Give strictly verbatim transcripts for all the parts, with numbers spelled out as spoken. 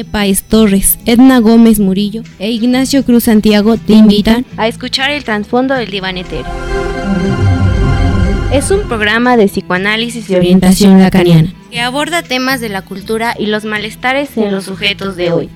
Páez Torres, Edna Gómez Murillo e Ignacio Cruz Santiago te invitan a escuchar el trasfondo del diván etéreo. Es un programa de psicoanálisis y orientación lacaniana que aborda temas de la cultura y los malestares en los sujetos de hoy.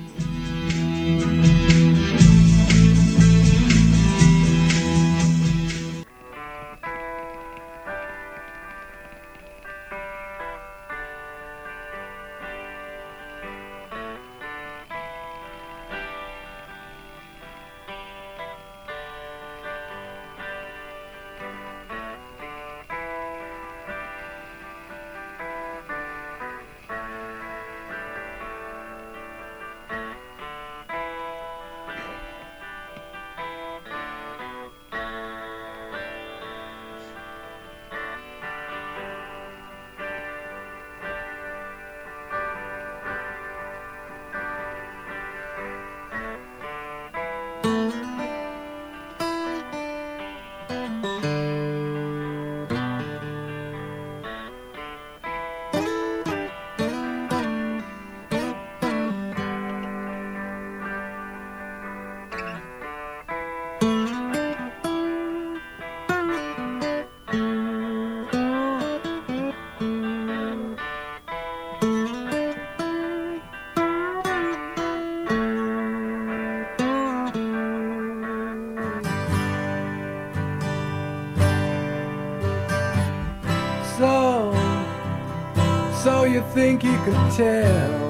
So, so you think you could tell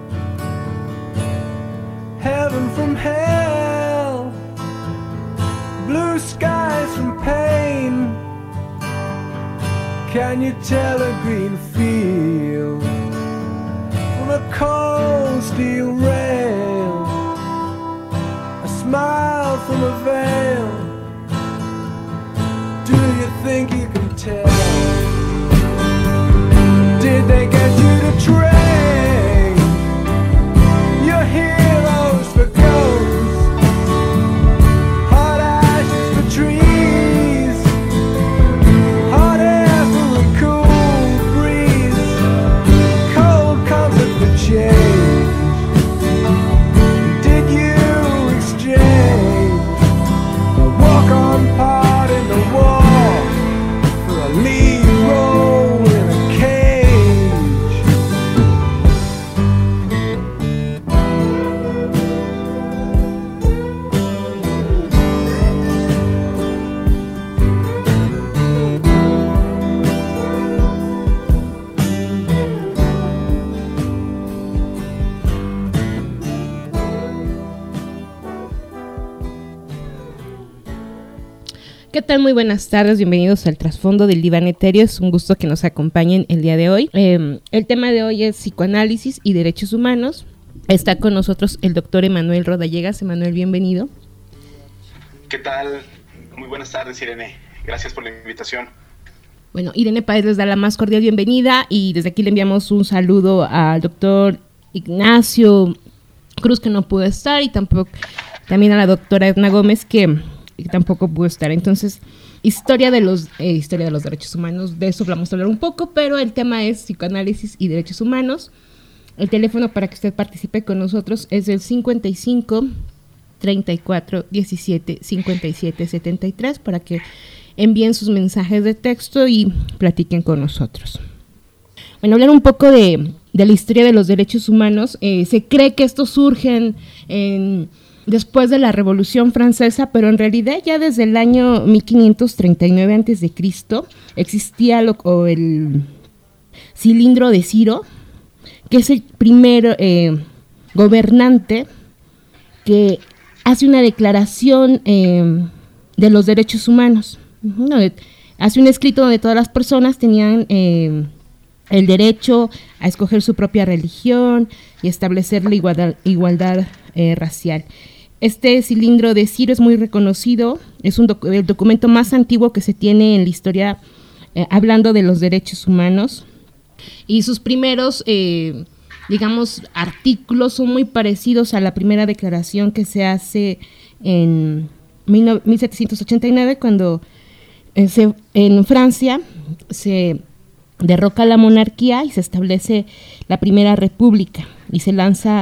heaven from hell, blue skies from pain? Can you tell a green field from a cold steel rail, a smile from a veil? Do you think you can tell? Did they get you to train your heroes for ghosts, hot ashes for trees, hot air for a cool breeze, cold comfort for change? Did you exchange a walk-on part in the wall for a lead role in a ¿Qué tal? Muy buenas tardes, bienvenidos al trasfondo del diván etéreo. Es un gusto que nos acompañen el día de hoy. Eh, el tema de hoy es psicoanálisis y derechos humanos. Está con nosotros el doctor Emanuel Rodallegas. Emanuel, bienvenido. ¿Qué tal? Muy buenas tardes, Irene. Gracias por la invitación. Bueno, Irene Páez les da la más cordial bienvenida y desde aquí le enviamos un saludo al doctor Ignacio Cruz, que no pudo estar, y tampoco también a la doctora Edna Gómez, que y tampoco pudo estar. Entonces, historia de los eh, historia de los derechos humanos, de eso vamos a hablar un poco, pero el tema es psicoanálisis y derechos humanos. El teléfono para que usted participe con nosotros es el cincuenta y cinco, treinta y cuatro, diecisiete, cincuenta y siete, setenta y tres para que envíen sus mensajes de texto y platiquen con nosotros. Bueno, hablar un poco de, de la historia de los derechos humanos. Eh, se cree que estos surgen en después de la Revolución Francesa, pero en realidad ya desde el año mil quinientos treinta y nueve antes de Cristo existía lo, o el Cilindro de Ciro, que es el primer eh, gobernante que hace una declaración eh, de los derechos humanos. Uh-huh. Hace un escrito donde todas las personas tenían eh, el derecho a escoger su propia religión y establecer la igualdad, igualdad eh, racial. Este Cilindro de Ciro es muy reconocido, es un doc- el documento más antiguo que se tiene en la historia eh, hablando de los derechos humanos, y sus primeros, eh, digamos, artículos son muy parecidos a la primera declaración que se hace en mil setecientos ochenta y nueve, cuando eh, se, en Francia se derroca la monarquía y se establece la primera república y se lanza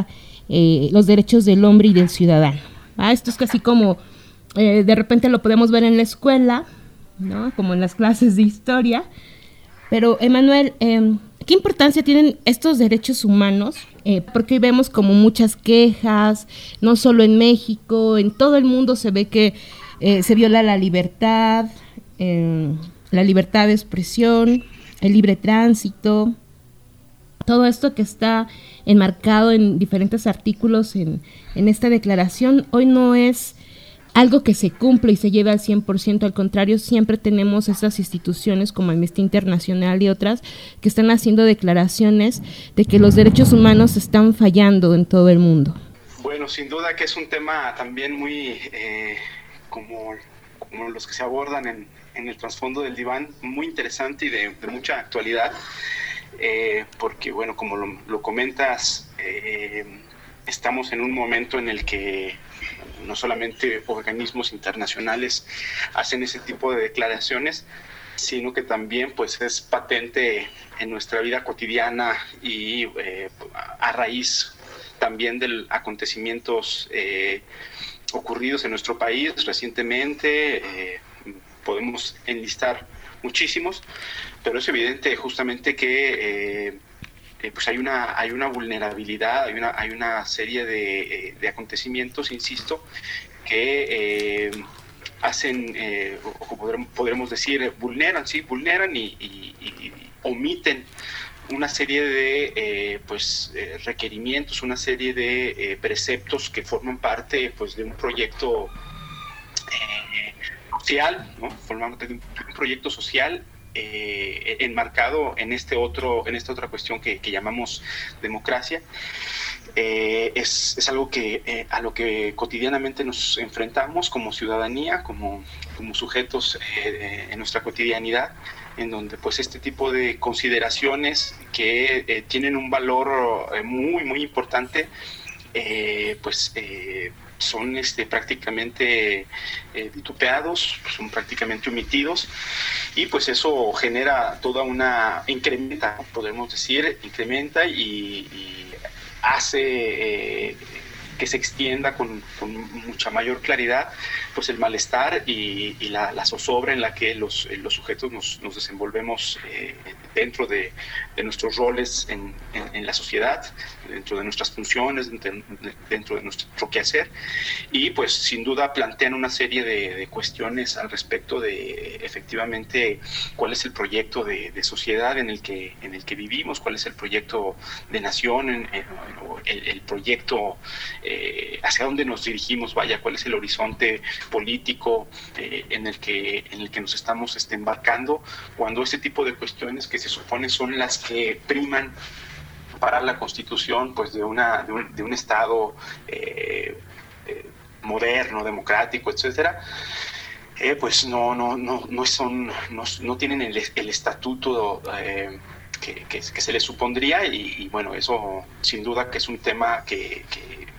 eh, los derechos del hombre y del ciudadano. ¿Va? Esto es casi como, eh, de repente lo podemos ver en la escuela, ¿no? Como en las clases de historia. Pero, Emanuel, eh, ¿qué importancia tienen estos derechos humanos? Eh, porque vemos como muchas quejas, no solo en México, en todo el mundo se ve que eh, se viola la libertad, eh, la libertad de expresión, el libre tránsito, todo esto que está enmarcado en diferentes artículos en, en esta declaración, hoy no es algo que se cumple y se lleve al cien por ciento, al contrario, siempre tenemos estas instituciones como Amnistía Internacional y otras que están haciendo declaraciones de que los derechos humanos están fallando en todo el mundo. Bueno, sin duda que es un tema también muy, eh, como, como los que se abordan en, en el trasfondo del diván, muy interesante y de, de mucha actualidad, eh, porque, bueno, como lo, lo comentas, eh, estamos en un momento en el que no solamente organismos internacionales hacen ese tipo de declaraciones, sino que también pues es patente en nuestra vida cotidiana y eh, a raíz también de acontecimientos eh, ocurridos en nuestro país recientemente. Eh, podemos enlistar muchísimos, pero es evidente justamente que eh, Eh, pues hay una hay una vulnerabilidad, hay una hay una serie de, eh, de acontecimientos, insisto, que eh, hacen, eh, o podremos, podremos decir, vulneran, sí, vulneran y, y, y omiten una serie de eh, pues eh, requerimientos, una serie de eh, preceptos que forman parte pues de un proyecto eh, social, ¿no? Forman parte de un, de un proyecto social. Eh, enmarcado en este otro, en esta otra cuestión que, que llamamos democracia, eh, es, es algo que eh, a lo que cotidianamente nos enfrentamos como ciudadanía, como, como sujetos eh, en nuestra cotidianidad, en donde pues este tipo de consideraciones que eh, tienen un valor eh, muy muy importante, eh, pues eh, son este, prácticamente eh, vitupeados, son prácticamente omitidos, y pues eso genera toda una, incrementa, podemos decir, incrementa y, y hace eh, que se extienda con, con mucha mayor claridad pues el malestar y, y la, la zozobra en la que los, los sujetos nos, nos desenvolvemos eh, dentro de, de nuestros roles en, en, en la sociedad, dentro de nuestras funciones, dentro de nuestro quehacer, y pues sin duda plantean una serie de, de cuestiones al respecto de efectivamente cuál es el proyecto de, de sociedad en el que en el que vivimos, cuál es el proyecto de nación, en, en, el, el proyecto eh, hacia dónde nos dirigimos, vaya, cuál es el horizonte político eh, en el que en el que nos estamos este, embarcando, cuando ese tipo de cuestiones que se supone son las que priman para la constitución pues de una de un, de un estado eh, eh, moderno, democrático, etcétera, eh, pues no no no no son no, no tienen el, el estatuto eh, que, que, que se les supondría, y, y bueno, eso sin duda que es un tema que, que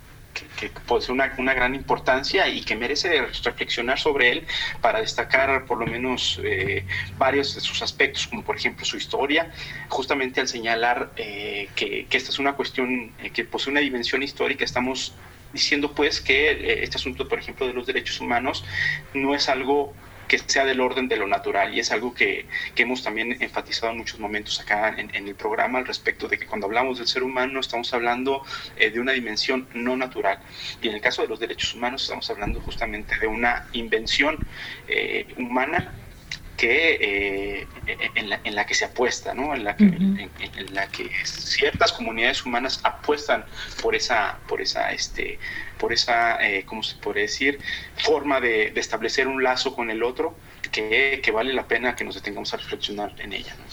que posee una, una gran importancia y que merece reflexionar sobre él para destacar por lo menos eh, varios de sus aspectos, como por ejemplo su historia, justamente al señalar eh, que, que esta es una cuestión eh, que posee una dimensión histórica. Estamos diciendo pues que eh, este asunto, por ejemplo, de los derechos humanos no es algo que sea del orden de lo natural, y es algo que, que hemos también enfatizado en muchos momentos acá en, en el programa al respecto de que cuando hablamos del ser humano estamos hablando eh, de una dimensión no natural, y en el caso de los derechos humanos estamos hablando justamente de una invención eh, humana que eh, en, la, en la que se apuesta, ¿no? En la que, uh-huh. en, en la que ciertas comunidades humanas apuestan por esa, por esa, este, por esa, eh, ¿cómo se puede decir? Forma de, de establecer un lazo con el otro que, que vale la pena que nos detengamos a reflexionar en ella, ¿no?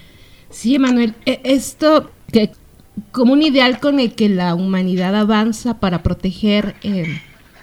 Sí, Emanuel, esto que como un ideal con el que la humanidad avanza para proteger eh,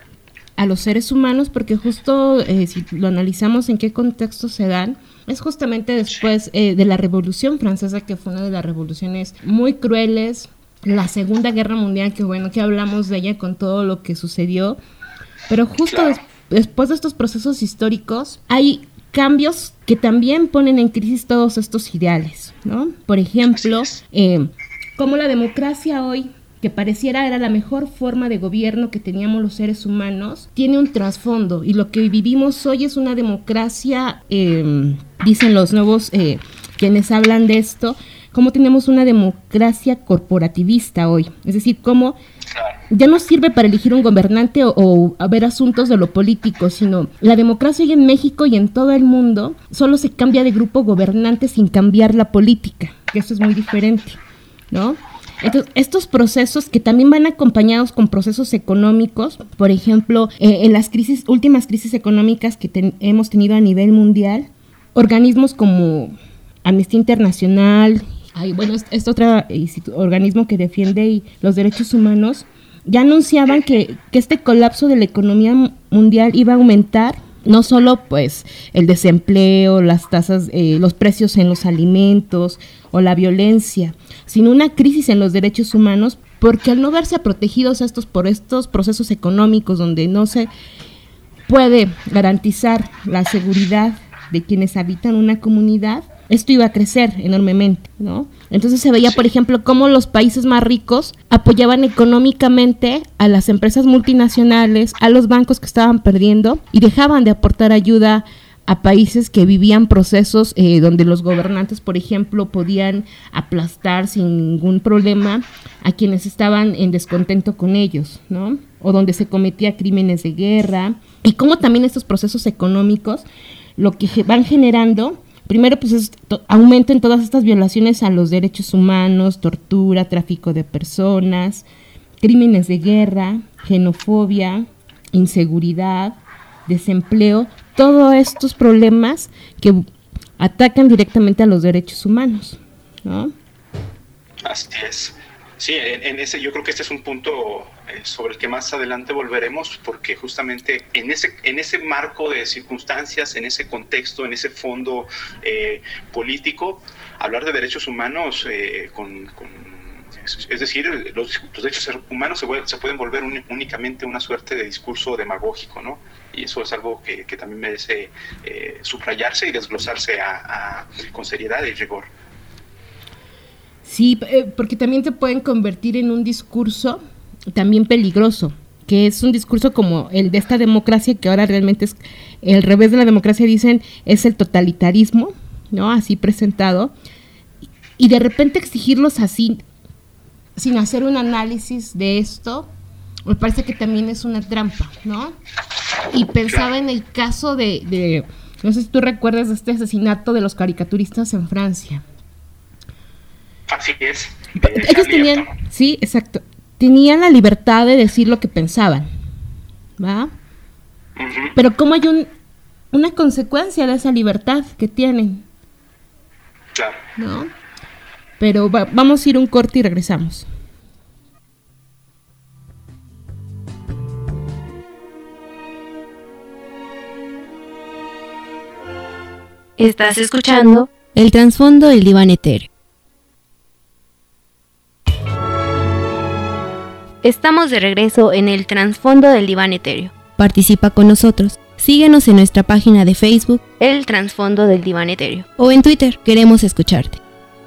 a los seres humanos, porque justo eh, si lo analizamos en qué contexto se dan, es justamente después eh, de la Revolución Francesa, que fue una de las revoluciones muy crueles, la Segunda Guerra Mundial, que bueno, que hablamos de ella con todo lo que sucedió, pero justo claro. des- después de estos procesos históricos hay cambios que también ponen en crisis todos estos ideales, ¿no? Por ejemplo, eh, como la democracia hoy que pareciera era la mejor forma de gobierno que teníamos los seres humanos, tiene un trasfondo, y lo que vivimos hoy es una democracia, eh, dicen los nuevos eh, quienes hablan de esto, cómo tenemos una democracia corporativista hoy, es decir, cómo ya no sirve para elegir un gobernante o, o ver asuntos de lo político, sino la democracia hoy en México y en todo el mundo solo se cambia de grupo gobernante sin cambiar la política, que eso es muy diferente, ¿no? Entonces, estos procesos que también van acompañados con procesos económicos, por ejemplo, eh, en las crisis, últimas crisis económicas que ten, hemos tenido a nivel mundial, organismos como Amnistía Internacional, ay, bueno, este, este otro eh, organismo que defiende y los derechos humanos, ya anunciaban que, que este colapso de la economía mundial iba a aumentar, no solo pues el desempleo, las tasas, eh, los precios en los alimentos o la violencia, sino una crisis en los derechos humanos, porque al no verse protegidos estos por estos procesos económicos donde no se puede garantizar la seguridad de quienes habitan una comunidad, esto iba a crecer enormemente, ¿no? Entonces se veía, por ejemplo, cómo los países más ricos apoyaban económicamente a las empresas multinacionales, a los bancos que estaban perdiendo, y dejaban de aportar ayuda a países que vivían procesos eh, donde los gobernantes, por ejemplo, podían aplastar sin ningún problema a quienes estaban en descontento con ellos, ¿no? O donde se cometía crímenes de guerra, y cómo también estos procesos económicos lo que van generando, primero, pues es to- aumento en todas estas violaciones a los derechos humanos, tortura, tráfico de personas, crímenes de guerra, xenofobia, inseguridad, desempleo, todos estos problemas que atacan directamente a los derechos humanos, ¿no? Así es. Sí, en, en ese yo creo que este es un punto eh, sobre el que más adelante volveremos, porque justamente en ese en ese marco de circunstancias, en ese contexto, en ese fondo eh, político, hablar de derechos humanos eh, con, con es decir, los, los derechos humanos se, se pueden volver un, únicamente una suerte de discurso demagógico, ¿no? Y eso es algo que, que también merece eh, subrayarse y desglosarse a, a, con seriedad y rigor. Sí, eh, porque también te pueden convertir en un discurso también peligroso, que es un discurso como el de esta democracia, que ahora realmente es el revés de la democracia, dicen, es el totalitarismo, ¿no? Así presentado, y de repente exigirlos así, sin hacer un análisis de esto, me parece que también es una trampa, ¿no? Y pensaba en el caso de, de no sé si tú recuerdas de este asesinato de los caricaturistas en Francia. Así es. Ellos tenían, sí, exacto, tenían la libertad de decir lo que pensaban, ¿va? Uh-huh. Pero cómo hay un, una consecuencia de esa libertad que tienen. Claro. ¿No? Pero va, vamos a ir un corte y regresamos. Estás escuchando El Trasfondo del Diván Etéreo. Estamos de regreso en El Trasfondo del Diván Etéreo. Participa con nosotros. Síguenos en nuestra página de Facebook, El Trasfondo del Diván Etéreo, o en Twitter, queremos escucharte.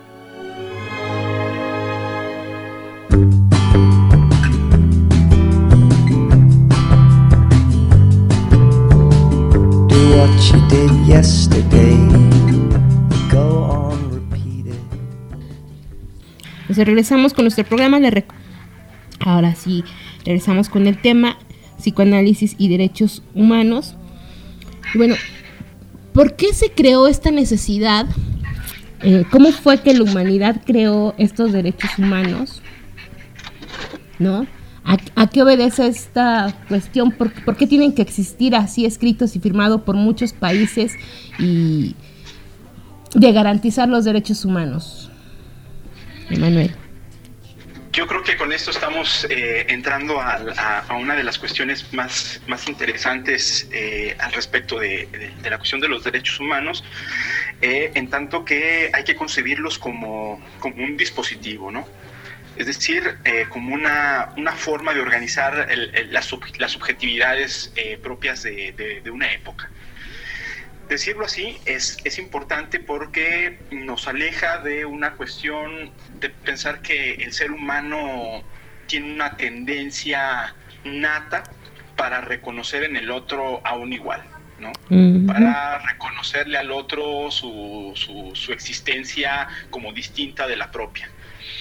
Do what you did yesterday. Go on, repeat it. Pues regresamos con nuestro programa de rec- Ahora sí, regresamos con el tema psicoanálisis y derechos humanos. Y bueno, ¿por qué se creó esta necesidad? Eh, ¿Cómo fue que la humanidad creó estos derechos humanos? ¿No? ¿A, a qué obedece esta cuestión? ¿Por, ¿Por qué tienen que existir así escritos y firmados por muchos países y de garantizar los derechos humanos? Emanuel. Yo creo que con esto estamos eh, entrando a, a, a una de las cuestiones más, más interesantes eh, al respecto de, de, de la cuestión de los derechos humanos, eh, en tanto que hay que concebirlos como, como un dispositivo, ¿no? Es decir, eh, como una, una forma de organizar el, el, las, sub, las subjetividades eh, propias de, de, de una época. Decirlo así es, es importante porque nos aleja de una cuestión de pensar que el ser humano tiene una tendencia nata para reconocer en el otro a un igual, ¿no? Uh-huh. Para reconocerle al otro su, su, su existencia como distinta de la propia.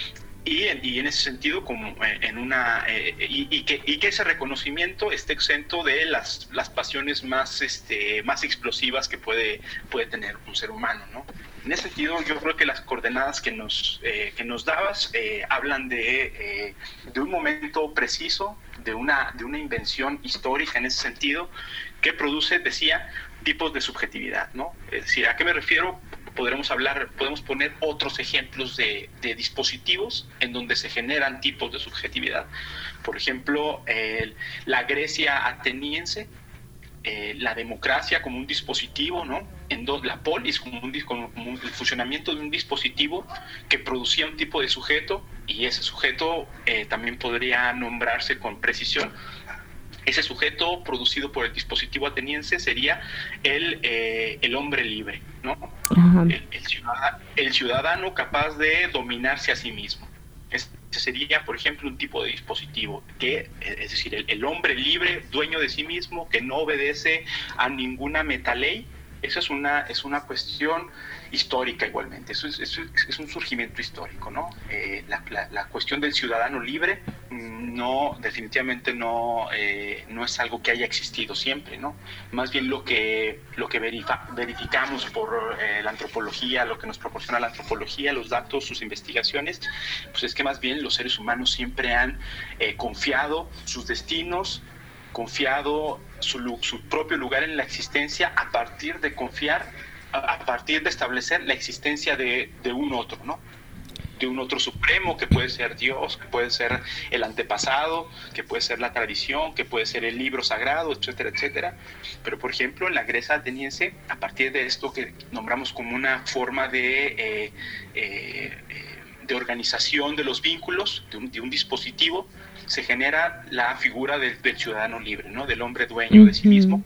Y en, y en ese sentido, como en una eh, y, y, que, y que ese reconocimiento esté exento de las, las pasiones más, este, más explosivas que puede, puede tener un ser humano, ¿no? En ese sentido, yo creo que las coordenadas que nos, eh, que nos dabas eh, hablan de, eh, de un momento preciso, de una, de una invención histórica en ese sentido, que produce, decía, tipos de subjetividad, ¿no? Es decir, ¿a qué me refiero? Podremos hablar, podemos poner otros ejemplos de, de dispositivos en donde se generan tipos de subjetividad. Por ejemplo, eh, la Grecia ateniense, eh, la democracia como un dispositivo, ¿no? En do, la polis como, un, como, como el funcionamiento de un dispositivo que producía un tipo de sujeto, y ese sujeto eh, también podría nombrarse con precisión. Ese sujeto producido por el dispositivo ateniense sería el, eh, el hombre libre, ¿no? Uh-huh. el, el, ciudadano, el ciudadano capaz de dominarse a sí mismo. Ese sería, por ejemplo, un tipo de dispositivo, que, es decir, el, el hombre libre, dueño de sí mismo, que no obedece a ninguna metaley. Esa es una, es una cuestión histórica igualmente, eso es, eso es un surgimiento histórico, ¿no? Eh, la, la, la cuestión del ciudadano libre no, definitivamente no, eh, no es algo que haya existido siempre, ¿no? Más bien lo que, lo que verifa, verificamos por eh, la antropología, lo que nos proporciona la antropología, los datos, sus investigaciones, pues es que más bien los seres humanos siempre han eh, confiado sus destinos, confiado su, su propio lugar en la existencia a partir de confiar, a, a partir de establecer la existencia de, de un otro, ¿no? De un otro supremo, que puede ser Dios, que puede ser el antepasado, que puede ser la tradición, que puede ser el libro sagrado, etcétera, etcétera. Pero, por ejemplo, en la Grecia ateniense, a partir de esto que nombramos como una forma de... Eh, eh, de organización de los vínculos, de un, de un dispositivo, se genera la figura del, del ciudadano libre, ¿no? Del hombre dueño uh-huh. de sí mismo.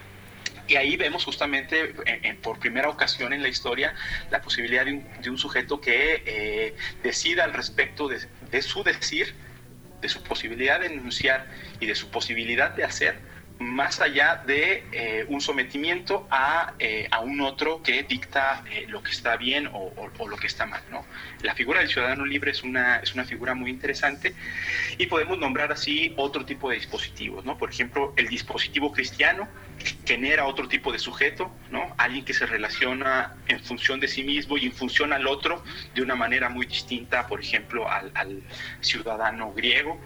Y ahí vemos justamente, en, en, por primera ocasión en la historia, la posibilidad de un, de un sujeto que eh, decida al respecto de, de su decir, de su posibilidad de enunciar y de su posibilidad de hacer, más allá de eh, un sometimiento a, eh, a un otro que dicta eh, lo que está bien o, o, o lo que está mal, ¿no? La figura del ciudadano libre es una, es una figura muy interesante, y podemos nombrar así otro tipo de dispositivos, ¿no? Por ejemplo, el dispositivo cristiano genera otro tipo de sujeto, ¿no? Alguien que se relaciona en función de sí mismo y en función al otro de una manera muy distinta, por ejemplo, al, al ciudadano griego.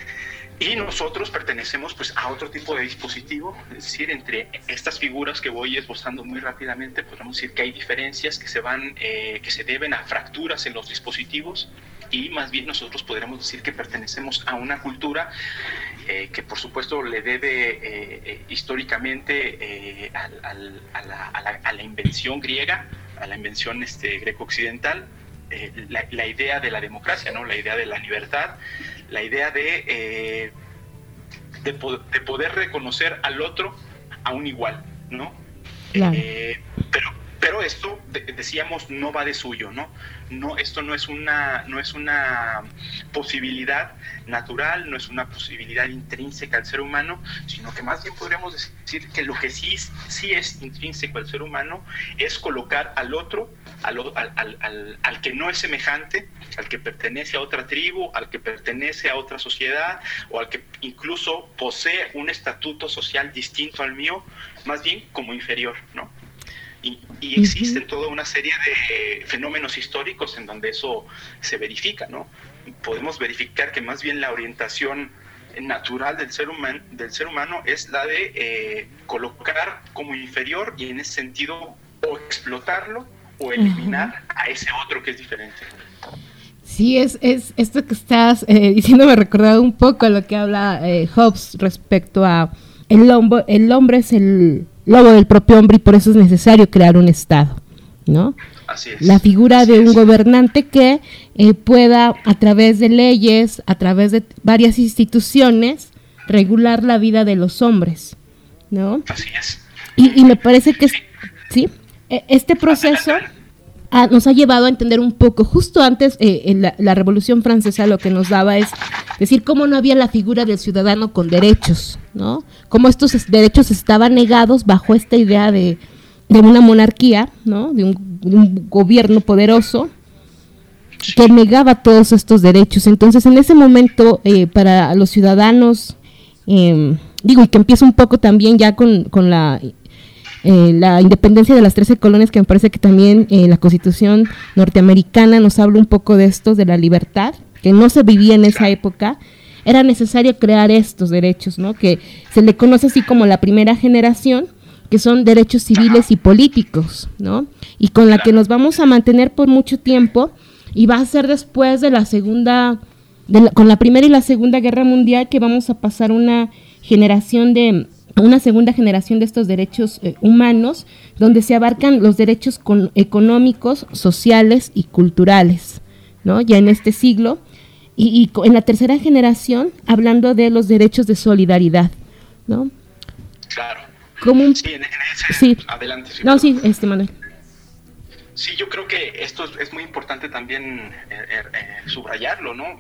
Y nosotros pertenecemos pues a otro tipo de dispositivo, es decir, entre estas figuras que voy esbozando muy rápidamente, podemos decir que hay diferencias que se van, eh, que se deben a fracturas en los dispositivos, y más bien nosotros podremos decir que pertenecemos a una cultura eh, que por supuesto le debe eh, eh, históricamente eh, al, al, a, la, a, la, a la invención griega, a la invención este, greco-occidental, eh, la, la idea de la democracia, ¿no? La idea de la libertad, la idea de, eh, de, po- de poder reconocer al otro a un igual, ¿no? Claro. Eh, pero, pero esto, de, decíamos, no va de suyo, ¿no? No, esto no es una, no es una posibilidad natural, no es una posibilidad intrínseca al ser humano, sino que más bien podríamos decir que lo que sí, sí es intrínseco al ser humano es colocar al otro, al, al, al, al, al que no es semejante, al que pertenece a otra tribu, al que pertenece a otra sociedad, o al que incluso posee un estatuto social distinto al mío, más bien como inferior, ¿no? Y, y existen toda una serie de fenómenos históricos en donde eso se verifica, ¿no? Podemos verificar que más bien la orientación natural del ser humano, del ser humano es la de eh, colocar como inferior, y en ese sentido o explotarlo o eliminar uh-huh. a ese otro que es diferente. Sí, es, es esto que estás eh, diciendo me recordaba un poco a lo que habla eh, Hobbes respecto a el hombre, el hombre es el lobo del propio hombre, y por eso es necesario crear un Estado, ¿no? Así es. La figura Así de un es. gobernante que eh, pueda, a través de leyes, a través de varias instituciones, regular la vida de los hombres, ¿no? Así es. Y, y me parece que, sí, este proceso ah, nos ha llevado a entender un poco, justo antes, eh, en la, la Revolución Francesa lo que nos daba es decir, cómo no había la figura del ciudadano con derechos, ¿no? Cómo estos derechos estaban negados bajo esta idea de, de una monarquía, ¿no? De un, de un gobierno poderoso que negaba todos estos derechos. Entonces, en ese momento, eh, para los ciudadanos, eh, digo, y que empieza un poco también ya con, con la... Eh, la independencia de las trece colonias, que me parece que también eh, la Constitución norteamericana nos habla un poco de esto, de la libertad, que no se vivía en esa época. Era necesario crear estos derechos, ¿no? Que se le conoce así como la primera generación, que son derechos civiles y políticos, ¿no? Y con la que nos vamos a mantener por mucho tiempo, y va a ser después de la segunda, de la, con la primera y la segunda guerra mundial, que vamos a pasar una generación de una segunda generación de estos derechos eh, humanos, donde se abarcan los derechos con, económicos, sociales y culturales, ¿no? Ya en este siglo, y, y en la tercera generación, hablando de los derechos de solidaridad, ¿no? Claro. Como un, sí, en, en ese, sí. Adelante. Sí, no, sí, este Manuel. Sí, yo creo que esto es, es muy importante también eh, eh, subrayarlo, ¿no? Eh,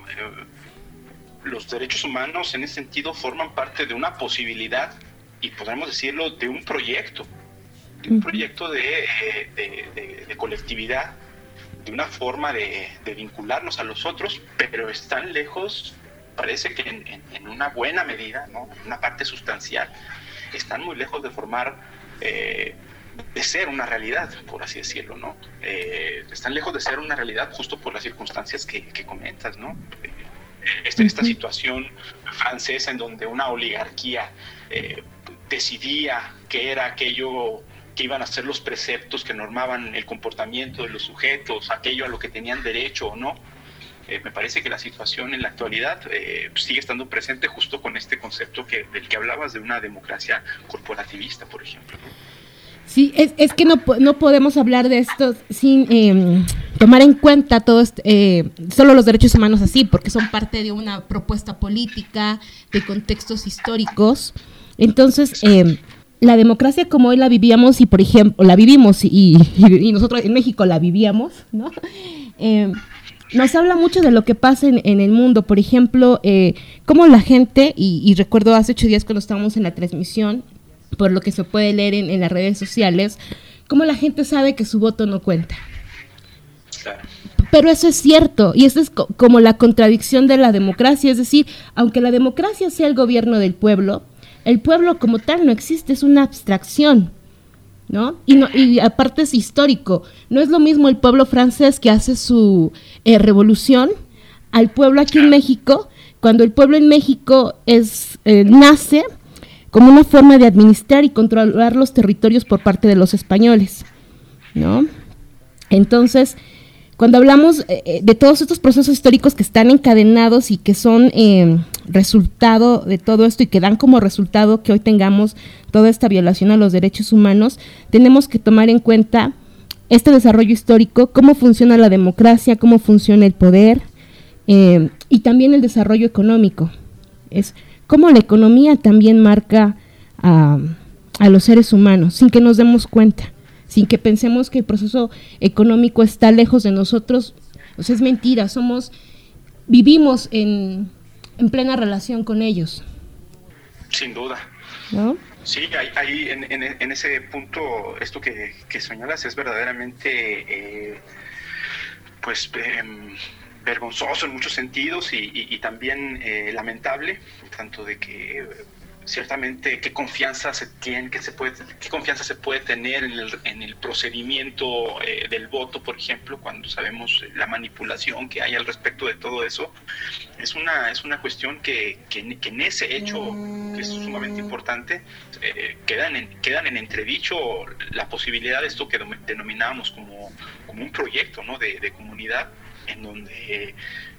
los derechos humanos en ese sentido forman parte de una posibilidad, y podríamos decirlo, de un proyecto, de un proyecto de, de, de, de colectividad, de una forma de, de vincularnos a los otros, pero están lejos, parece que en, en, en una buena medida, ¿no? En una parte sustancial, están muy lejos de formar, eh, de ser una realidad, por así decirlo, ¿no? Eh, están lejos de ser una realidad justo por las circunstancias que, que comentas, ¿no? Eh, esta, esta situación francesa en donde una oligarquía eh, decidía qué era aquello que iban a ser los preceptos que normaban el comportamiento de los sujetos, aquello a lo que tenían derecho o no. Eh, me parece que la situación en la actualidad eh, sigue estando presente justo con este concepto que, del que hablabas, de una democracia corporativista, por ejemplo, ¿no? Sí, es, es que no, no podemos hablar de esto sin eh, tomar en cuenta todos, eh, solo los derechos humanos así, porque son parte de una propuesta política, de contextos históricos. Entonces, eh, la democracia como hoy la vivíamos, y por ejemplo, la vivimos, y, y, y nosotros en México la vivíamos, ¿no? Eh, nos habla mucho de lo que pasa en, en el mundo. Por ejemplo, eh, cómo la gente, y, y recuerdo hace ocho días cuando estábamos en la transmisión, por lo que se puede leer en, en las redes sociales, cómo la gente sabe que su voto no cuenta. Claro. Pero eso es cierto, y eso es co- como la contradicción de la democracia, es decir, aunque la democracia sea el gobierno del pueblo, el pueblo como tal no existe, es una abstracción, ¿no? Y, no, y aparte es histórico, no es lo mismo el pueblo francés que hace su eh, revolución al pueblo aquí en México, cuando el pueblo en México es eh, nace como una forma de administrar y controlar los territorios por parte de los españoles, ¿no? Entonces, cuando hablamos eh, de todos estos procesos históricos que están encadenados y que son eh, resultado de todo esto, y que dan como resultado que hoy tengamos toda esta violación a los derechos humanos, tenemos que tomar en cuenta este desarrollo histórico, cómo funciona la democracia, cómo funciona el poder, eh, y también el desarrollo económico. Es cómo la economía también marca a, a los seres humanos, sin que nos demos cuenta, sin que pensemos que el proceso económico está lejos de nosotros. O sea, es mentira, somos, vivimos en, en plena relación con ellos. Sin duda. ¿No? Sí, ahí en, en, en ese punto, esto que, que señalas es verdaderamente, eh, pues, eh, vergonzoso en muchos sentidos, y, y, y también eh, lamentable, tanto de que eh, ciertamente qué confianza se tiene, qué se puede, qué confianza se puede tener en el, en el procedimiento eh, del voto, por ejemplo, cuando sabemos la manipulación que hay al respecto de todo eso. Es una es una cuestión que, que, que en ese hecho, que es sumamente importante, eh, quedan en quedan en entredicho la posibilidad de esto que denominábamos como, como un proyecto, ¿no? de, de comunidad, en donde eh,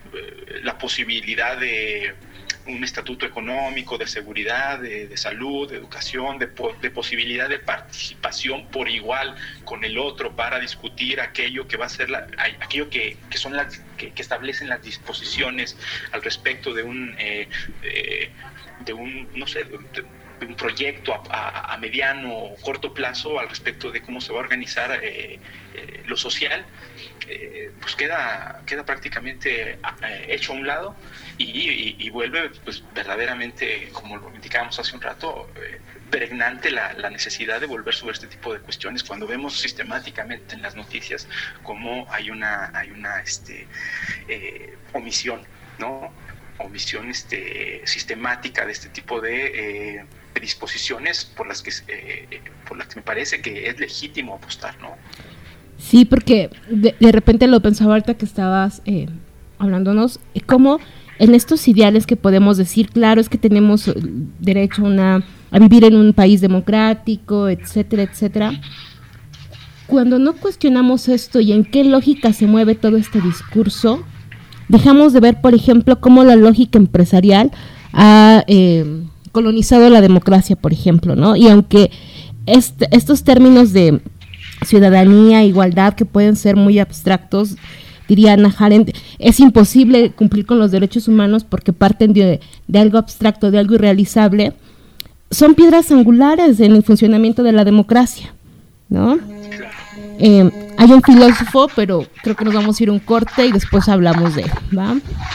la posibilidad de un estatuto económico, de seguridad, de, de salud, de educación, de, de posibilidad de participación por igual con el otro para discutir aquello que va a ser la, aquello que, que son las que, que establecen las disposiciones al respecto de un eh, eh, de un no sé de, de un proyecto a, a, a mediano o corto plazo al respecto de cómo se va a organizar eh, eh, lo social. eh, pues queda, queda prácticamente eh, hecho a un lado y, y, y vuelve pues verdaderamente, como lo indicábamos hace un rato, eh, pregnante la, la necesidad de volver sobre este tipo de cuestiones cuando vemos sistemáticamente en las noticias cómo hay una, hay una este, eh, omisión, ¿no? omisión este, sistemática de este tipo de eh, disposiciones por las que eh, por las que me parece que es legítimo apostar, ¿no? Sí, porque de, de repente lo pensaba ahorita que estabas eh, hablándonos, cómo en estos ideales que podemos decir, claro, es que tenemos derecho a, una, a vivir en un país democrático, etcétera, etcétera. Cuando no cuestionamos esto y en qué lógica se mueve todo este discurso, dejamos de ver, por ejemplo, cómo la lógica empresarial ha eh, colonizado la democracia, por ejemplo, ¿no? Y aunque este, estos términos de ciudadanía, igualdad, que pueden ser muy abstractos, diría Hannah Arendt, es imposible cumplir con los derechos humanos porque parten de, de algo abstracto, de algo irrealizable, son piedras angulares en el funcionamiento de la democracia, ¿no? Eh, hay un filósofo, pero creo que nos vamos a ir a un corte y después hablamos de él, ¿va?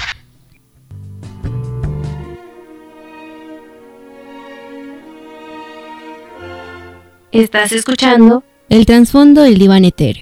Estás escuchando El Trasfondo del Diván Etéreo.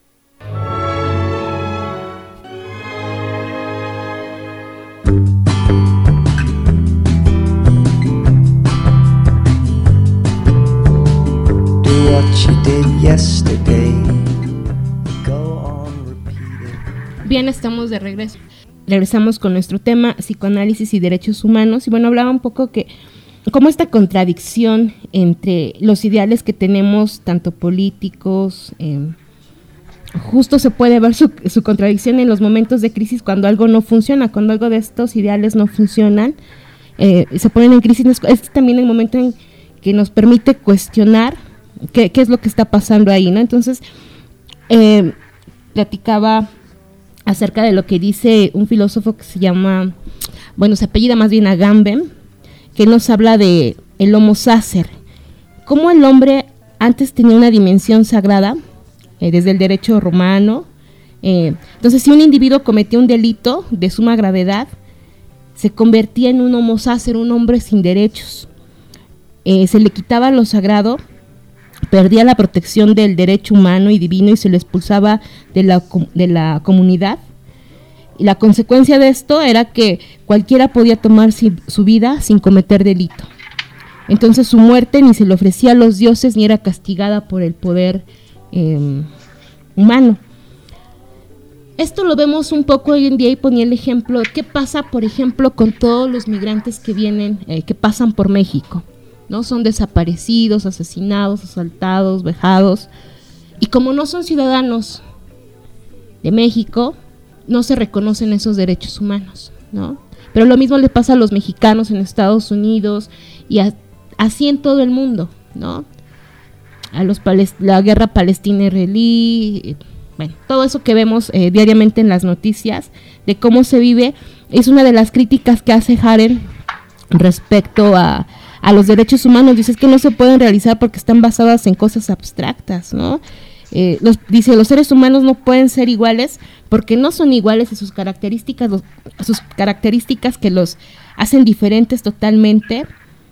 Bien, estamos de regreso. Regresamos con nuestro tema, psicoanálisis y derechos humanos. Y bueno, hablaba un poco que como esta contradicción entre los ideales que tenemos, tanto políticos, eh, justo se puede ver su, su contradicción en los momentos de crisis cuando algo no funciona, cuando algo de estos ideales no funcionan, eh, se ponen en crisis. Es también el momento en que nos permite cuestionar qué, qué es lo que está pasando ahí, ¿no? Entonces, eh, platicaba acerca de lo que dice un filósofo que se llama, bueno, se apellida más bien Agamben, que nos habla de el homo sacer, cómo el hombre antes tenía una dimensión sagrada, eh, desde el derecho romano. Eh, entonces, si un individuo cometía un delito de suma gravedad, se convertía en un homo sacer, un hombre sin derechos. Eh, se le quitaba lo sagrado, perdía la protección del derecho humano y divino y se lo expulsaba de la, de la comunidad. Y la consecuencia de esto era que cualquiera podía tomar si, su vida sin cometer delito. Entonces su muerte ni se le ofrecía a los dioses ni era castigada por el poder eh, humano. Esto lo vemos un poco hoy en día y ponía el ejemplo, ¿qué pasa, por ejemplo, con todos los migrantes que vienen, eh, que pasan por México? ¿No? Son desaparecidos, asesinados, asaltados, vejados, y como no son ciudadanos de México, no se reconocen esos derechos humanos, ¿no? Pero lo mismo le pasa a los mexicanos en Estados Unidos y a, así en todo el mundo, ¿no? A los palest- la guerra palestina-israelí, bueno, todo eso que vemos eh, diariamente en las noticias de cómo se vive, es una de las críticas que hace Arendt respecto a a los derechos humanos. Dice, es que no se pueden realizar porque están basadas en cosas abstractas, ¿no? Eh, los, dice, los seres humanos no pueden ser iguales porque no son iguales en sus características, los, sus características que los hacen diferentes totalmente,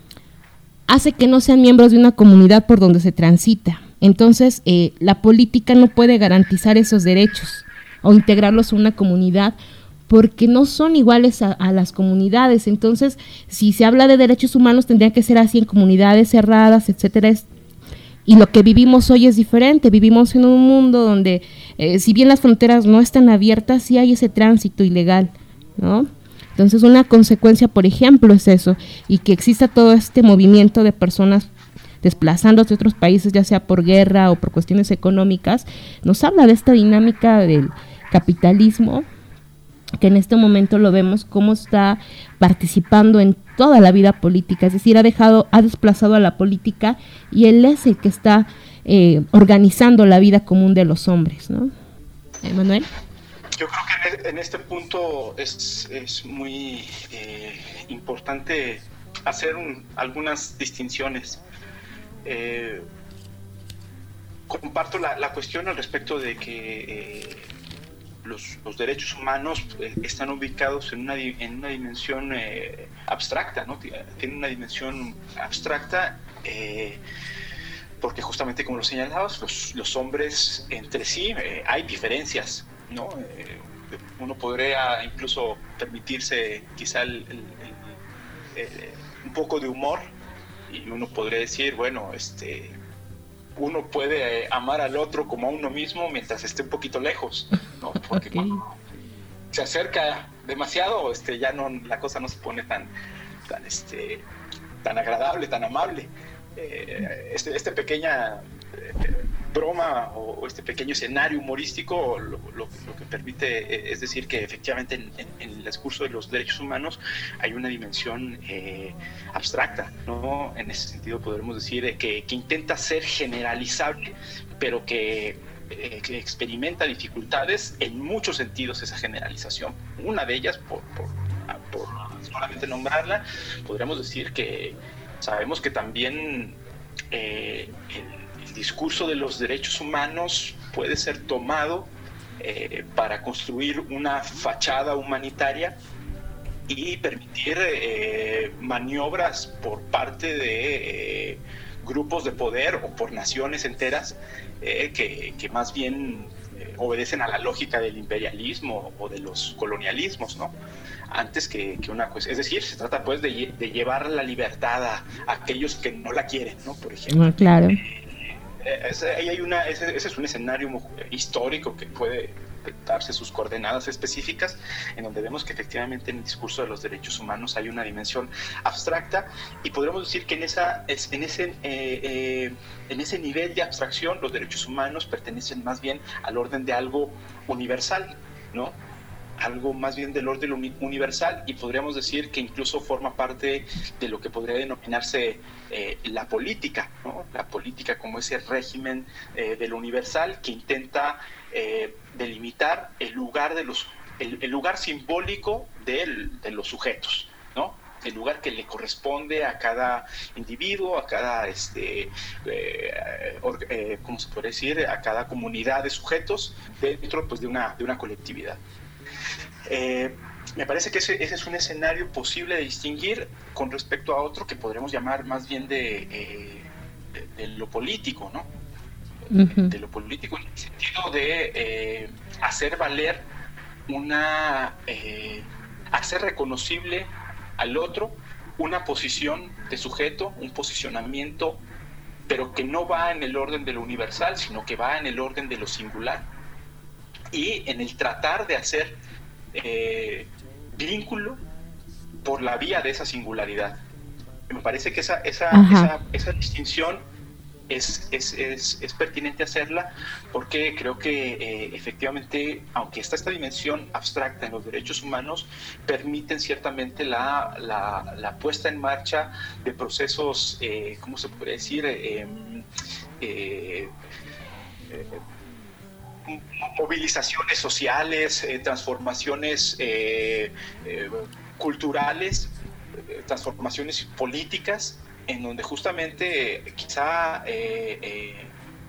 hace que no sean miembros de una comunidad por donde se transita. Entonces, eh, la política no puede garantizar esos derechos o integrarlos a una comunidad porque no son iguales a, a las comunidades. Entonces, si se habla de derechos humanos, tendría que ser así en comunidades cerradas, etcétera. Y lo que vivimos hoy es diferente. Vivimos en un mundo donde, eh, si bien las fronteras no están abiertas, sí hay ese tránsito ilegal, ¿no? Entonces, una consecuencia, por ejemplo, es eso, y que exista todo este movimiento de personas desplazándose a otros países, ya sea por guerra o por cuestiones económicas, nos habla de esta dinámica del capitalismo, que en este momento lo vemos cómo está participando en toda la vida política, es decir, ha dejado, ha desplazado a la política y él es el que está eh, organizando la vida común de los hombres, ¿no? Manuel. Yo creo que en este punto es, es muy eh, importante hacer un, algunas distinciones. Eh, comparto la, la cuestión al respecto de que eh, los, los derechos humanos eh, están ubicados en una, en una dimensión eh, abstracta, ¿no? Tienen una dimensión abstracta eh, porque justamente como lo señalabas, los, los hombres entre sí eh, hay diferencias, ¿no? Eh, uno podría incluso permitirse quizá el, el, el, el, un poco de humor y uno podría decir, bueno, este... uno puede amar al otro como a uno mismo mientras esté un poquito lejos, ¿no? Porque okay. Cuando se acerca demasiado, este, ya no, la cosa no se pone tan, tan, este, tan agradable, tan amable. Eh, este, este pequeña eh, broma o, o este pequeño escenario humorístico lo, lo, lo que permite eh, es decir que efectivamente en, en, en el discurso de los derechos humanos hay una dimensión eh, abstracta, ¿no? En ese sentido podremos decir eh, que, que intenta ser generalizable, pero que, eh, que experimenta dificultades en muchos sentidos esa generalización. Una de ellas, por, por, por solamente nombrarla, podríamos decir que sabemos que también eh, el, el discurso de los derechos humanos puede ser tomado eh, para construir una fachada humanitaria y permitir eh, maniobras por parte de eh, grupos de poder o por naciones enteras eh, que, que más bien eh, obedecen a la lógica del imperialismo o de los colonialismos, ¿no? Antes que, que una cosa, es decir, se trata pues de, de llevar la libertad a, a aquellos que no la quieren, ¿no? Por ejemplo. Ah, claro. Eh, ese, ahí hay una, ese, ese es un escenario histórico que puede darse sus coordenadas específicas, en donde vemos que efectivamente en el discurso de los derechos humanos hay una dimensión abstracta y podríamos decir que en, esa, en, ese, eh, eh, en ese nivel de abstracción los derechos humanos pertenecen más bien al orden de algo universal, ¿no? Algo más bien del orden universal y podríamos decir que incluso forma parte de lo que podría denominarse eh, la política, ¿no? La política como ese régimen eh, de lo universal que intenta eh, delimitar el lugar de los el, el lugar simbólico del, de los sujetos, ¿no? El lugar que le corresponde a cada individuo, a cada este eh, or, eh, ¿cómo se puede decir? A cada comunidad de sujetos dentro pues de una de una colectividad. Eh, me parece que ese, ese es un escenario posible de distinguir con respecto a otro que podremos llamar más bien de, eh, de, de lo político, ¿no? Uh-huh. De, de lo político en el sentido de eh, hacer valer una, eh, hacer reconocible al otro una posición de sujeto, un posicionamiento, pero que no va en el orden de lo universal, sino que va en el orden de lo singular y en el tratar de hacer Eh, vínculo por la vía de esa singularidad. Me parece que esa, esa, esa, esa distinción es, es, es, es pertinente hacerla porque creo que eh, efectivamente, aunque está esta dimensión abstracta en los derechos humanos, permiten ciertamente la, la, la puesta en marcha de procesos, eh, ¿cómo se puede decir? Eh, eh, eh, movilizaciones sociales, eh, transformaciones eh, eh, culturales, eh, transformaciones políticas, en donde justamente eh, quizá eh, eh,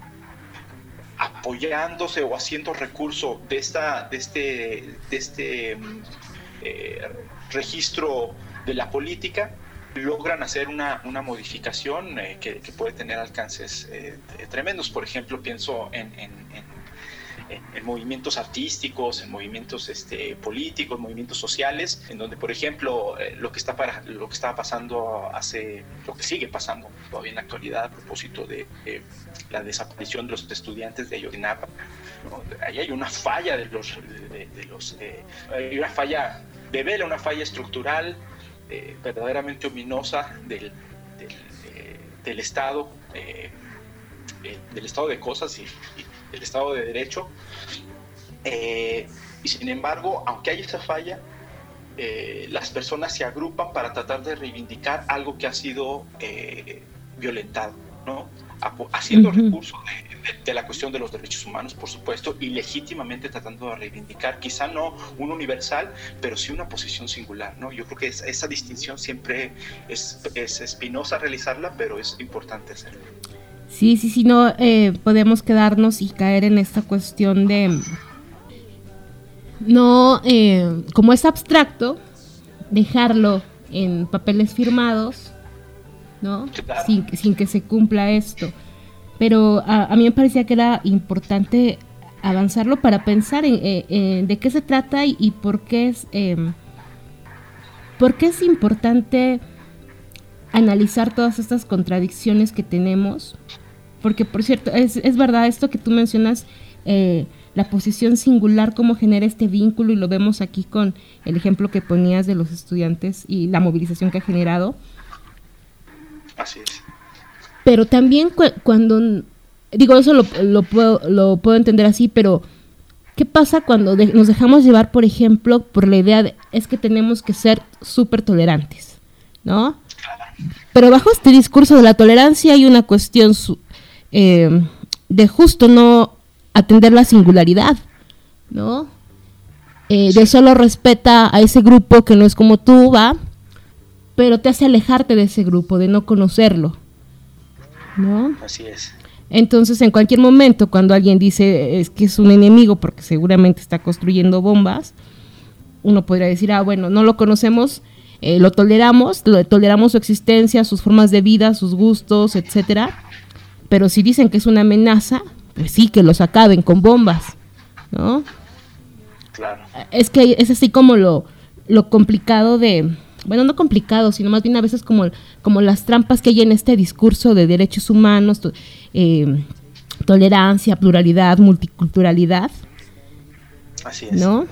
apoyándose o haciendo recurso de esta, de este, de este eh, registro de la política, logran hacer una, una modificación eh, que, que puede tener alcances eh, tremendos. Por ejemplo, pienso en, en, en en movimientos artísticos, en movimientos este, políticos, movimientos sociales, en donde, por ejemplo, eh, lo que está para, lo que estaba pasando hace, lo que sigue pasando todavía en la actualidad a propósito de eh, la desaparición de los estudiantes de Ayotzinapa, ¿no? Ahí hay una falla de los, de, de los, eh, hay una falla, devela una falla estructural eh, verdaderamente ominosa del, del, eh, del Estado, eh, eh, del estado de cosas y, y el Estado de Derecho, eh, y sin embargo, aunque hay esa falla, eh, las personas se agrupan para tratar de reivindicar algo que ha sido eh, violentado, ¿no? Haciendo uh-huh. recurso de, de, de la cuestión de los derechos humanos, por supuesto, y legítimamente tratando de reivindicar, quizá no un universal, pero sí una posición singular, ¿no? Yo creo que esa, esa distinción siempre es, es espinosa realizarla, pero es importante hacerla. Sí, sí, sí, no eh, podemos quedarnos y caer en esta cuestión de no, eh, como es abstracto, dejarlo en papeles firmados, ¿no? Claro. Sin, sin que se cumpla esto. Pero a, a mí me parecía que era importante avanzarlo para pensar en, en, en de qué se trata y, y por qué es eh, por qué es importante analizar todas estas contradicciones que tenemos. Porque, por cierto, es, es verdad esto que tú mencionas, eh, la posición singular, cómo genera este vínculo, y lo vemos aquí con el ejemplo que ponías de los estudiantes y la movilización que ha generado. Así es. Pero también cu- cuando, digo, eso lo, lo, puedo, lo puedo entender así, pero ¿qué pasa cuando de- nos dejamos llevar, por ejemplo, por la idea de, es que tenemos que ser súper tolerantes, ¿no? Pero bajo este discurso de la tolerancia hay una cuestión su- eh, de justo no atender la singularidad, ¿no? Eh, de solo respeta a ese grupo que no es como tú, va, pero te hace alejarte de ese grupo, de no conocerlo, ¿no? Así es. Entonces, en cualquier momento, cuando alguien dice es que es un enemigo porque seguramente está construyendo bombas, uno podría decir, ah, bueno, no lo conocemos, eh, lo toleramos, lo, toleramos su existencia, sus formas de vida, sus gustos, etcétera. Pero si dicen que es una amenaza, pues sí, que los acaben con bombas, ¿no? Claro. Es que es así como lo, lo complicado de, bueno, no complicado, sino más bien a veces como, como las trampas que hay en este discurso de derechos humanos, to, eh, tolerancia, pluralidad, multiculturalidad. Así es. ¿No?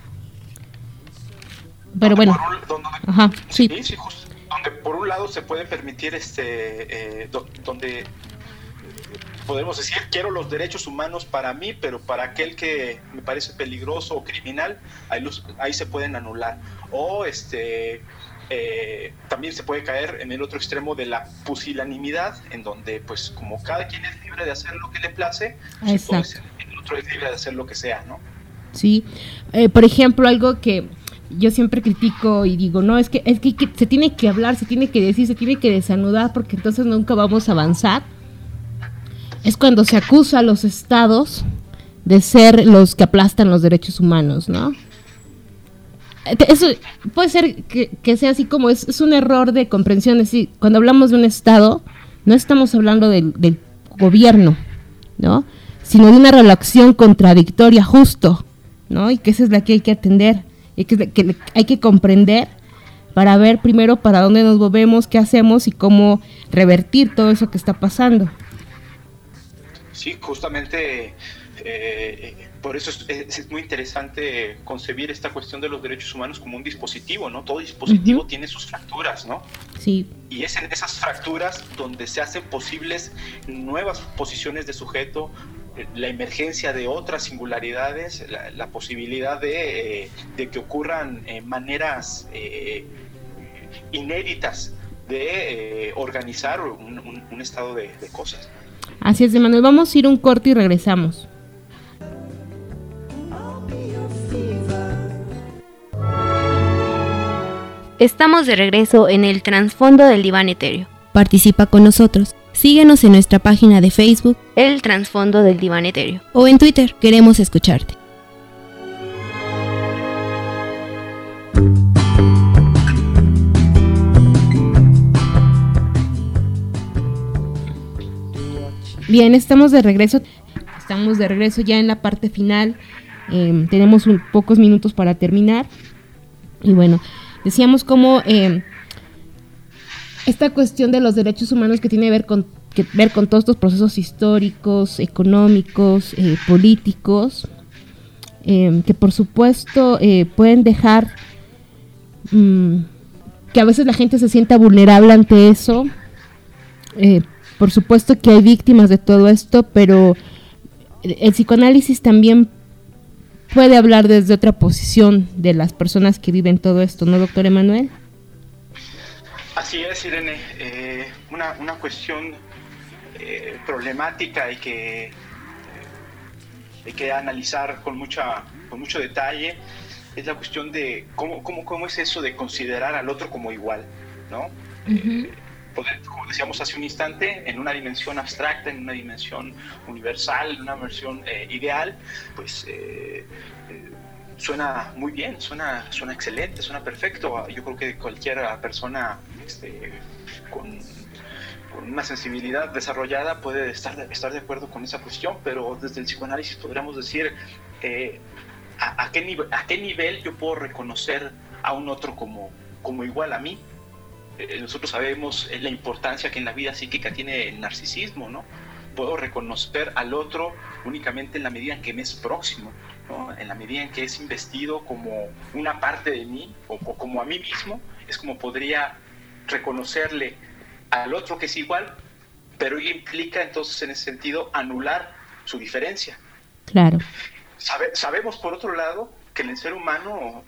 Pero bueno. Un, donde, Ajá, sí. Sí, sí, justo, donde por un lado se puede permitir este, eh, do, donde podemos decir, quiero los derechos humanos para mí, pero para aquel que me parece peligroso o criminal, ahí, los, ahí se pueden anular. O este eh, también se puede caer en el otro extremo de la pusilanimidad, en donde pues como cada quien es libre de hacer lo que le place, pues, entonces, el otro es libre de hacer lo que sea, ¿no? Sí, eh, por ejemplo, algo que yo siempre critico y digo, no, es que, es que, que se tiene que hablar, se tiene que decir, se tiene que desanudar, porque entonces nunca vamos a avanzar. Es cuando se acusa a los estados de ser los que aplastan los derechos humanos, ¿no? Eso puede ser que, que sea así como, es, es un error de comprensión. Es decir, cuando hablamos de un estado, no estamos hablando del, del gobierno, ¿no? Sino de una relación contradictoria justo, ¿no? Y que esa es la que hay que atender, y que, que hay que comprender para ver primero para dónde nos movemos, qué hacemos y cómo revertir todo eso que está pasando. Sí, justamente eh, por eso es, es muy interesante concebir esta cuestión de los derechos humanos como un dispositivo, ¿no? Todo dispositivo uh-huh. tiene sus fracturas, ¿no? Sí. Y es en esas fracturas donde se hacen posibles nuevas posiciones de sujeto, la emergencia de otras singularidades, la, la posibilidad de, eh, de que ocurran eh, maneras eh, inéditas de eh, organizar un, un, un estado de, de cosas. Así es, Emanuel. Vamos a ir un corte y regresamos. Estamos de regreso en el trasfondo del diván etéreo. Participa con nosotros. Síguenos en nuestra página de Facebook, El Trasfondo del Diván Etéreo, o en Twitter, queremos escucharte. Bien, estamos de regreso, estamos de regreso ya en la parte final, eh, tenemos un, pocos minutos para terminar, y bueno, decíamos cómo eh, esta cuestión de los derechos humanos que tiene que ver con, que ver con todos estos procesos históricos, económicos, eh, políticos, eh, que por supuesto eh, pueden dejar mmm, que a veces la gente se sienta vulnerable ante eso. Eh, por supuesto que hay víctimas de todo esto, pero el psicoanálisis también puede hablar desde otra posición de las personas que viven todo esto, ¿no, doctor Emanuel? Así es, Irene. Eh, una, una cuestión eh, problemática y que eh, hay que analizar con mucha con mucho detalle es la cuestión de cómo, cómo, cómo es eso de considerar al otro como igual, ¿no? Uh-huh. Eh, poder, como decíamos hace un instante, en una dimensión abstracta, en una dimensión universal, en una versión eh, ideal, pues eh, eh, suena muy bien, suena, suena excelente, suena perfecto. Yo creo que cualquier persona este, con, con una sensibilidad desarrollada puede estar de, estar de acuerdo con esa cuestión, pero desde el psicoanálisis podríamos decir eh, a, a, qué nivel, a qué nivel yo puedo reconocer a un otro como, como igual a mí. Eh, nosotros sabemos la importancia que en la vida psíquica tiene el narcisismo, ¿no? Puedo reconocer al otro únicamente en la medida en que me es próximo, ¿no? En la medida en que es investido como una parte de mí o, o como a mí mismo, es como podría reconocerle al otro que es igual, pero ello implica entonces en ese sentido anular su diferencia. Claro. Sabe, sabemos por otro lado que en el ser humano,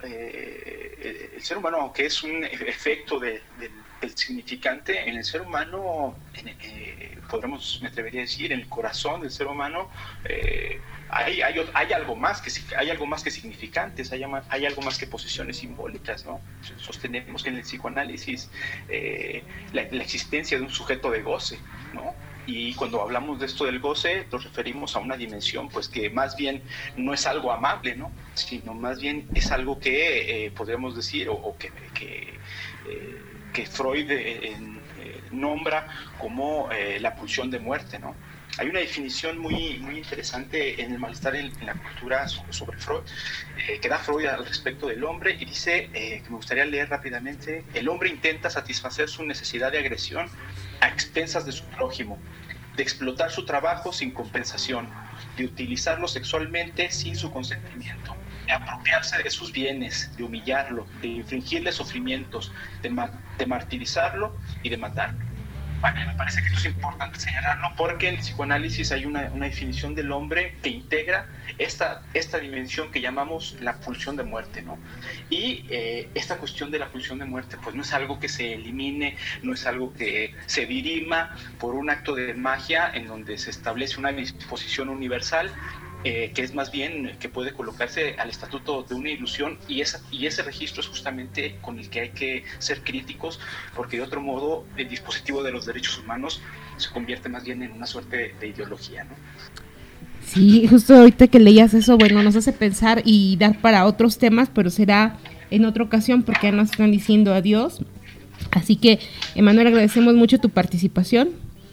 eh, el ser humano, aunque es un efecto de, de, del significante, en el ser humano, en, eh, podremos, me atrevería a decir, en el corazón del ser humano, eh, hay, hay, hay, algo más que, hay algo más que significantes, hay, hay algo más que posiciones simbólicas, ¿no? Sostenemos que en el psicoanálisis eh, la, la existencia de un sujeto de goce, ¿no? Y cuando hablamos de esto del goce, nos referimos a una dimensión pues que más bien no es algo amable, ¿no? Sino más bien es algo que eh, podríamos decir, o, o que, que, eh, que Freud eh, eh, nombra como eh, la pulsión de muerte, ¿no? Hay una definición muy, muy interesante en el malestar en, en la cultura sobre, sobre Freud, eh, que da Freud al respecto del hombre, y dice, eh, que me gustaría leer rápidamente: el hombre intenta satisfacer su necesidad de agresión a expensas de su prójimo, de explotar su trabajo sin compensación, de utilizarlo sexualmente sin su consentimiento, de apropiarse de sus bienes, de humillarlo, de infligirle sufrimientos, de, ma- de martirizarlo y de matarlo. Bueno, me parece que esto es importante señalarlo porque en el psicoanálisis hay una, una definición del hombre que integra esta, esta dimensión que llamamos la pulsión de muerte, ¿no? Y eh, esta cuestión de la pulsión de muerte pues no es algo que se elimine, no es algo que se dirima por un acto de magia en donde se establece una disposición universal, Eh, que es más bien que puede colocarse al estatuto de una ilusión, y, esa, y ese registro es justamente con el que hay que ser críticos, porque de otro modo el dispositivo de los derechos humanos se convierte más bien en una suerte de ideología, ¿no? Sí, justo ahorita que leías eso, bueno, nos hace pensar y dar para otros temas, pero será en otra ocasión porque ya nos están diciendo adiós. Así que, Emanuel, agradecemos mucho tu participación.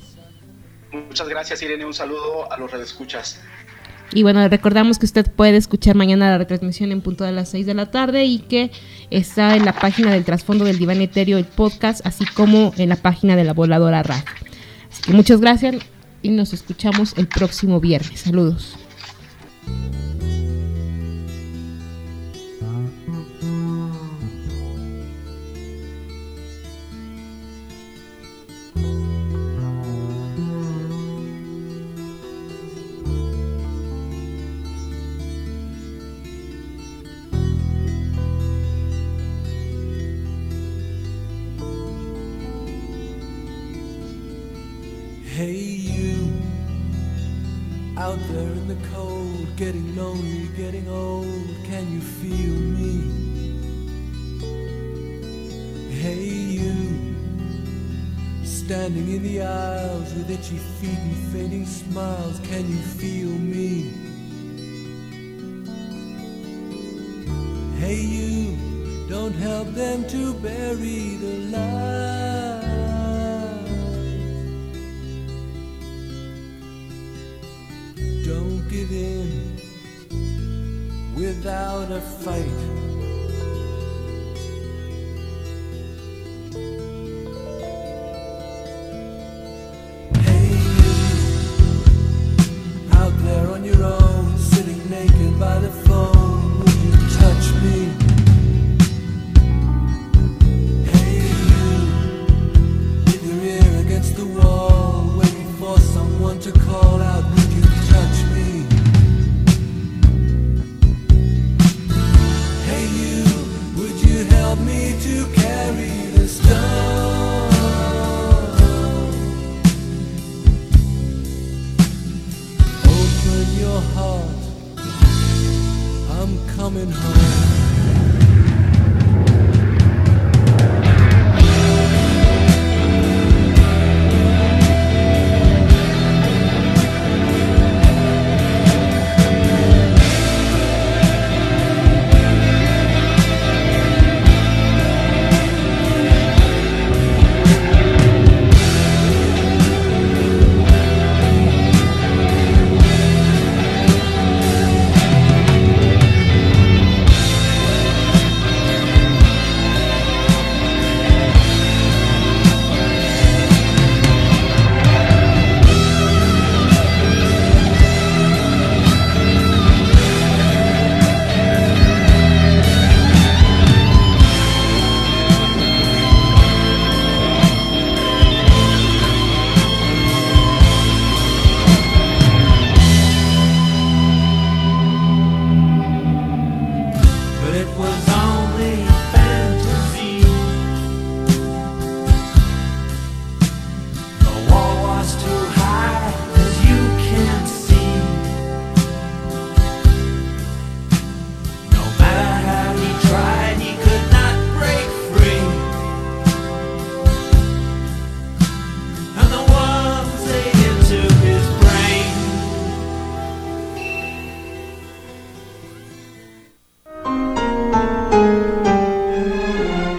Muchas gracias, Irene, un saludo a los radioescuchas. Y bueno, recordamos que usted puede escuchar mañana la retransmisión en punto de las seis de la tarde y que está en la página del Trasfondo del Diván Etéreo, el podcast, así como en la página de La Voladora Radio. Así que muchas gracias y nos escuchamos el próximo viernes. Saludos. Hey you, out there in the cold, getting lonely, getting old, can you feel me? Hey you, standing in the aisles with itchy feet and fading smiles, can you feel me? Hey you, don't help them to bury the light. Don't give in without a fight. Hey you, out there on your own, sitting naked by the phone, would you touch me? Hey you, with your ear against the wall, waiting for someone to call out, would you touch me? Hey you, would you help me to carry the stone? Open your heart, I'm coming home.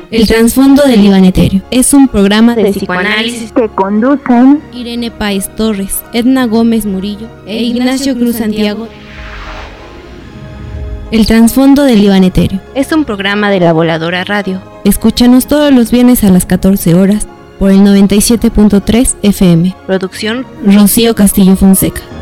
El trasfondo del diván etéreo es un programa de psicoanálisis que conducen Irene Páez Torres, Edna Gómez Murillo e Ignacio Cruz Santiago. El trasfondo del diván etéreo es un programa de La Voladora Radio. Escúchanos todos los viernes a las catorce horas por el noventa y siete punto tres F M. Producción Rocío Castillo Fonseca.